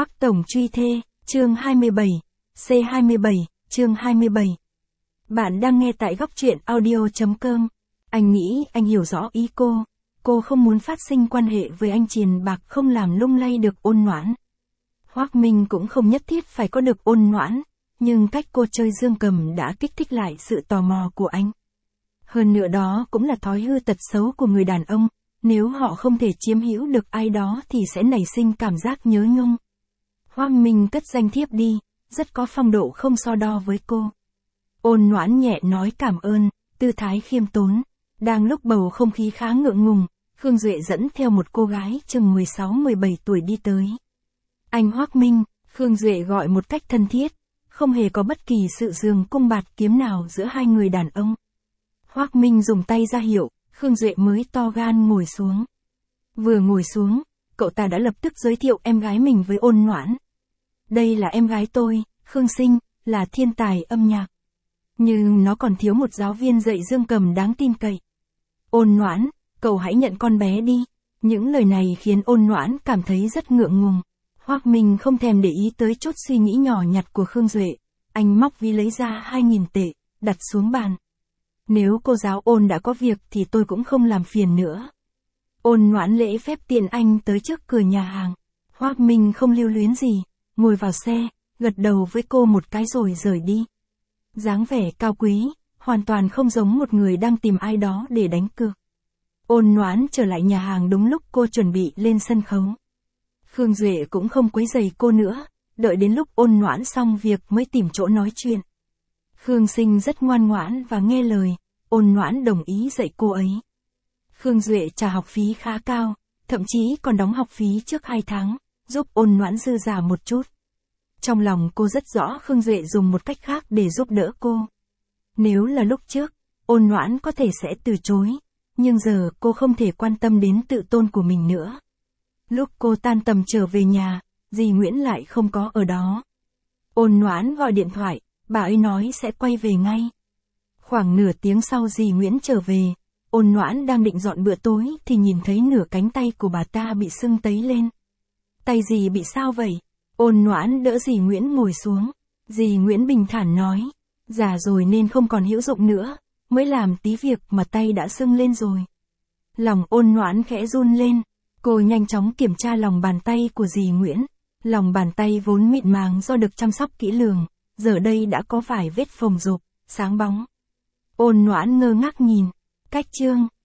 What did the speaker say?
Hoắc Tổng truy thê, chương 27, C27, chương 27. Bạn đang nghe tại góc truyện audio.com. Anh nghĩ anh hiểu rõ ý cô không muốn phát sinh quan hệ với anh Triền Bạc không làm lung lay được Ôn Noãn. Hoắc Minh cũng không nhất thiết phải có được Ôn Noãn, nhưng cách cô chơi dương cầm đã kích thích lại sự tò mò của anh. Hơn nữa đó cũng là thói hư tật xấu của người đàn ông, nếu họ không thể chiếm hữu được ai đó thì sẽ nảy sinh cảm giác nhớ nhung. Hoắc Minh cất danh thiếp đi, rất có phong độ không so đo với cô. Ôn Noãn nhẹ nói cảm ơn, tư thái khiêm tốn. Đang lúc bầu không khí khá ngượng ngùng, Khương Duệ dẫn theo một cô gái chừng 16-17 tuổi đi tới. Anh Hoắc Minh, Khương Duệ gọi một cách thân thiết, không hề có bất kỳ sự giương cung bạt kiếm nào giữa hai người đàn ông. Hoắc Minh dùng tay ra hiệu, Khương Duệ mới to gan ngồi xuống. Vừa ngồi xuống, cậu ta đã lập tức giới thiệu em gái mình với Ôn Noãn. Đây là em gái tôi, Khương Sinh, là thiên tài âm nhạc. Nhưng nó còn thiếu một giáo viên dạy dương cầm đáng tin cậy. Ôn Noãn, cậu hãy nhận con bé đi. Những lời này khiến Ôn Noãn cảm thấy rất ngượng ngùng. Hoắc Minh không thèm để ý tới chút suy nghĩ nhỏ nhặt của Khương Duệ. Anh móc ví lấy ra 2.000 tệ, đặt xuống bàn. Nếu cô giáo Ôn đã có việc thì tôi cũng không làm phiền nữa. Ôn Noãn lễ phép tiện anh tới trước cửa nhà hàng. Hoắc Minh không lưu luyến gì, ngồi vào xe, gật đầu với cô một cái rồi rời đi. Dáng vẻ cao quý, hoàn toàn không giống một người đang tìm ai đó để đánh cược. Ôn Noãn trở lại nhà hàng đúng lúc cô chuẩn bị lên sân khấu. Khương Duệ cũng không quấy rầy cô nữa, đợi đến lúc Ôn Noãn xong việc mới tìm chỗ nói chuyện. Khương Sinh rất ngoan ngoãn và nghe lời, Ôn Noãn đồng ý dạy cô ấy. Khương Duệ trả học phí khá cao, thậm chí còn đóng học phí trước 2 tháng, giúp Ôn Noãn dư giả một chút. Trong lòng cô rất rõ Khương Duệ dùng một cách khác để giúp đỡ cô. Nếu là lúc trước, Ôn Noãn có thể sẽ từ chối, nhưng giờ cô không thể quan tâm đến tự tôn của mình nữa. Lúc cô tan tầm trở về nhà, dì Nguyễn lại không có ở đó. Ôn Noãn gọi điện thoại, bà ấy nói sẽ quay về ngay. Khoảng nửa tiếng sau dì Nguyễn trở về, Ôn Noãn đang định dọn bữa tối thì nhìn thấy nửa cánh tay của bà ta bị sưng tấy lên. Tay dì bị sao vậy? Ôn Noãn đỡ dì Nguyễn ngồi xuống. Dì Nguyễn bình thản nói, già rồi nên không còn hữu dụng nữa, mới làm tí việc mà tay đã sưng lên rồi. Lòng Ôn Noãn khẽ run lên, cô nhanh chóng kiểm tra lòng bàn tay của dì Nguyễn. Lòng bàn tay vốn mịn màng do được chăm sóc kỹ lường, giờ đây đã có vài vết phồng rộp, sáng bóng. Ôn Noãn ngơ ngác nhìn, cách chương.